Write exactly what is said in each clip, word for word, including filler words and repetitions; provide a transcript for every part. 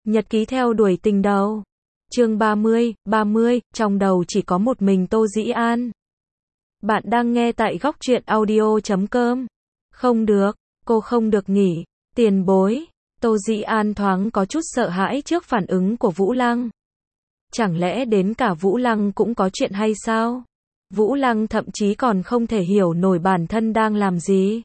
Nhật ký theo đuổi tình đầu. Chương ba mươi, ba mươi, trong đầu chỉ có một mình Tô Dĩ An. Bạn đang nghe tại góc truyện audio chấm com. Không được, cô không được nghỉ. Tiền bối. Tô Dĩ An thoáng có chút sợ hãi trước phản ứng của Vũ Lăng. Chẳng lẽ đến cả Vũ Lăng cũng có chuyện hay sao? Vũ Lăng thậm chí còn không thể hiểu nổi bản thân đang làm gì.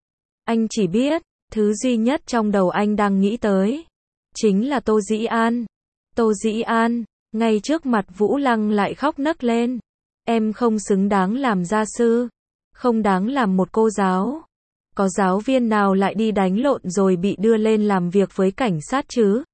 Anh chỉ biết, thứ duy nhất trong đầu anh đang nghĩ tới chính là Tô Dĩ An. Tô Dĩ An, ngay trước mặt Vũ Lăng lại khóc nấc lên. Em không xứng đáng làm gia sư, không đáng làm một cô giáo. Có giáo viên nào lại đi đánh lộn rồi bị đưa lên làm việc với cảnh sát chứ?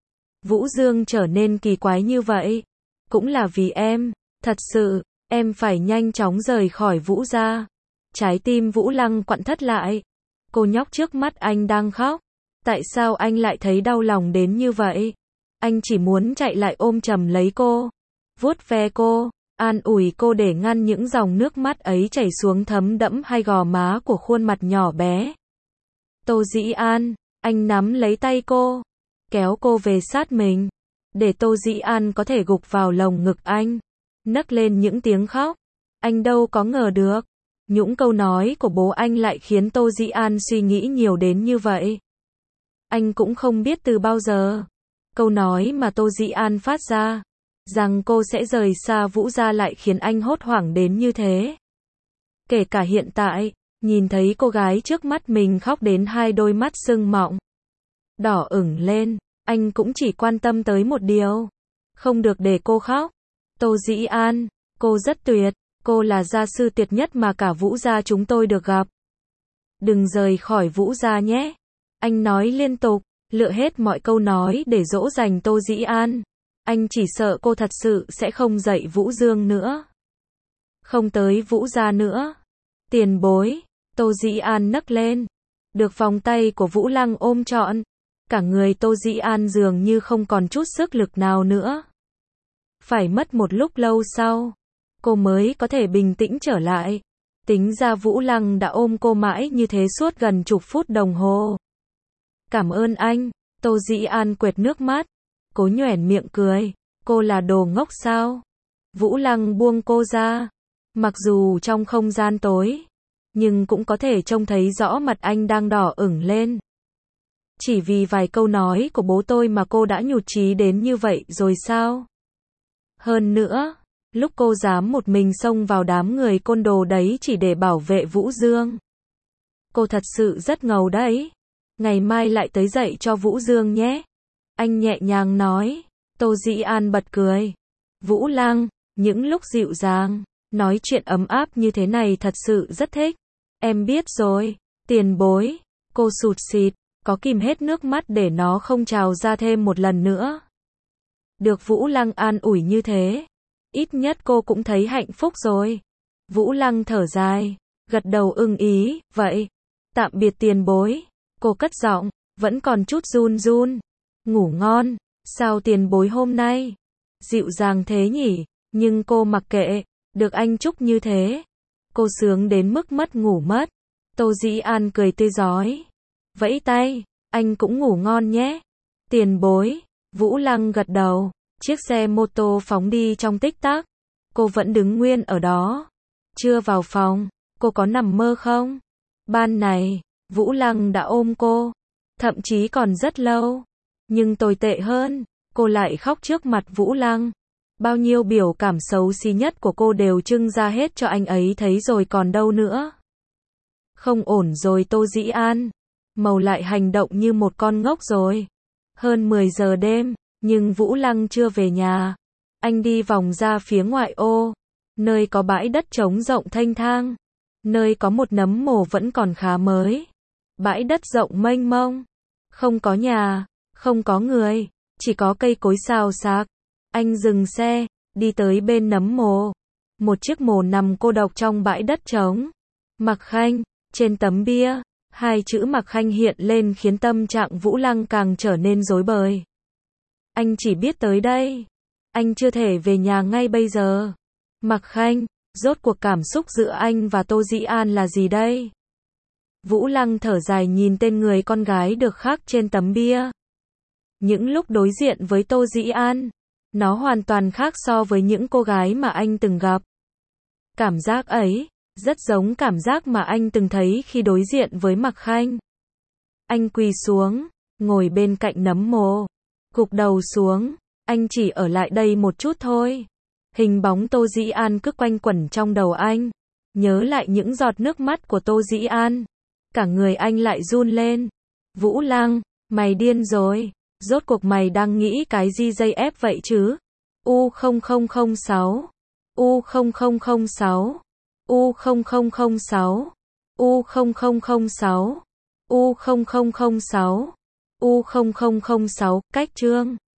Vũ Dương trở nên kỳ quái như vậy, cũng là vì em, thật sự, em phải nhanh chóng rời khỏi Vũ gia. Trái tim Vũ Lăng quặn thắt lại. Cô nhóc trước mắt anh đang khóc. Tại sao anh lại thấy đau lòng đến như vậy? Anh chỉ muốn chạy lại ôm chầm lấy cô, vuốt ve cô, an ủi cô để ngăn những dòng nước mắt ấy chảy xuống thấm đẫm hai gò má của khuôn mặt nhỏ bé. Tô Dĩ An, anh nắm lấy tay cô, kéo cô về sát mình, để Tô Dĩ An có thể gục vào lồng ngực anh, nấc lên những tiếng khóc. Anh đâu có ngờ được, những câu nói của bố anh lại khiến Tô Dĩ An suy nghĩ nhiều đến như vậy. Anh cũng không biết từ bao giờ, câu nói mà Tô Dĩ An phát ra, rằng cô sẽ rời xa Vũ gia lại khiến anh hốt hoảng đến như thế. Kể cả hiện tại, nhìn thấy cô gái trước mắt mình khóc đến hai đôi mắt sưng mọng, đỏ ửng lên, anh cũng chỉ quan tâm tới một điều. Không được để cô khóc. Tô Dĩ An, cô rất tuyệt, cô là gia sư tuyệt nhất mà cả Vũ gia chúng tôi được gặp. Đừng rời khỏi Vũ gia nhé. Anh nói liên tục, lựa hết mọi câu nói để dỗ dành Tô Dĩ An. Anh chỉ sợ cô thật sự sẽ không dạy Vũ Dương nữa. Không tới Vũ gia nữa. Tiền bối. Tô Dĩ An nấc lên. Được vòng tay của Vũ Lăng ôm trọn. Cả người Tô Dĩ An dường như không còn chút sức lực nào nữa. Phải mất một lúc lâu sau, cô mới có thể bình tĩnh trở lại. Tính ra Vũ Lăng đã ôm cô mãi như thế suốt gần chục phút đồng hồ. Cảm ơn anh. Tô Dĩ An quệt nước mắt. Cố nhoẻn miệng cười. Cô là đồ ngốc sao? Vũ Lăng buông cô ra. Mặc dù trong không gian tối, nhưng cũng có thể trông thấy rõ mặt anh đang đỏ ửng lên. Chỉ vì vài câu nói của bố tôi mà cô đã nhụt chí đến như vậy rồi sao? Hơn nữa, lúc cô dám một mình xông vào đám người côn đồ đấy chỉ để bảo vệ Vũ Dương. Cô thật sự rất ngầu đấy. Ngày mai lại tới dạy cho Vũ Dương nhé. Anh nhẹ nhàng nói. Tô Dĩ An bật cười. Vũ Lăng, những lúc dịu dàng, nói chuyện ấm áp như thế này thật sự rất thích. Em biết rồi, tiền bối. Cô sụt sịt, có kìm hết nước mắt để nó không trào ra thêm một lần nữa. Được Vũ Lăng an ủi như thế, ít nhất cô cũng thấy hạnh phúc rồi. Vũ Lăng thở dài, gật đầu ưng ý, vậy, tạm biệt tiền bối. Cô cất giọng, vẫn còn chút run run. Ngủ ngon, sao tiền bối hôm nay dịu dàng thế nhỉ? Nhưng cô mặc kệ, được anh chúc như thế. Cô sướng đến mức mất ngủ mất. Tô Dĩ An cười tươi rói, vẫy tay, anh cũng ngủ ngon nhé. Tiền bối. Vũ Lăng gật đầu. Chiếc xe mô tô phóng đi trong tích tắc. Cô vẫn đứng nguyên ở đó. Chưa vào phòng, cô có nằm mơ không? Ban này, Vũ Lăng đã ôm cô, thậm chí còn rất lâu. Nhưng tồi tệ hơn, cô lại khóc trước mặt Vũ Lăng. Bao nhiêu biểu cảm xấu xí nhất của cô đều trưng ra hết cho anh ấy thấy rồi còn đâu nữa. Không ổn rồi Tô Dĩ An. Màu lại hành động như một con ngốc rồi. Hơn mười giờ đêm, nhưng Vũ Lăng chưa về nhà. Anh đi vòng ra phía ngoại ô, nơi có bãi đất trống rộng thênh thang, nơi có một nấm mồ vẫn còn khá mới. Bãi đất rộng mênh mông, không có nhà, không có người, chỉ có cây cối xào xạc. Anh dừng xe, đi tới bên nấm mồ. Một chiếc mồ nằm cô độc trong bãi đất trống. Mạc Khanh, trên tấm bia, hai chữ Mạc Khanh hiện lên khiến tâm trạng Vũ Lăng càng trở nên rối bời. Anh chỉ biết tới đây. Anh chưa thể về nhà ngay bây giờ. Mạc Khanh, rốt cuộc cảm xúc giữa anh và Tô Dĩ An là gì đây? Vũ Lăng thở dài nhìn tên người con gái được khắc trên tấm bia. Những lúc đối diện với Tô Dĩ An, nó hoàn toàn khác so với những cô gái mà anh từng gặp. Cảm giác ấy, rất giống cảm giác mà anh từng thấy khi đối diện với Mặc Khanh. Anh quỳ xuống, ngồi bên cạnh nấm mồ, gục đầu xuống, anh chỉ ở lại đây một chút thôi. Hình bóng Tô Dĩ An cứ quanh quẩn trong đầu anh, nhớ lại những giọt nước mắt của Tô Dĩ An. Cả người anh lại run lên. Vũ Lăng, mày điên rồi, rốt cuộc mày đang nghĩ cái gì dây ép vậy chứ? U không không không sáu, U không không không sáu, U không không không sáu, U không không không sáu, U không không không sáu, U không không không sáu, cách chương.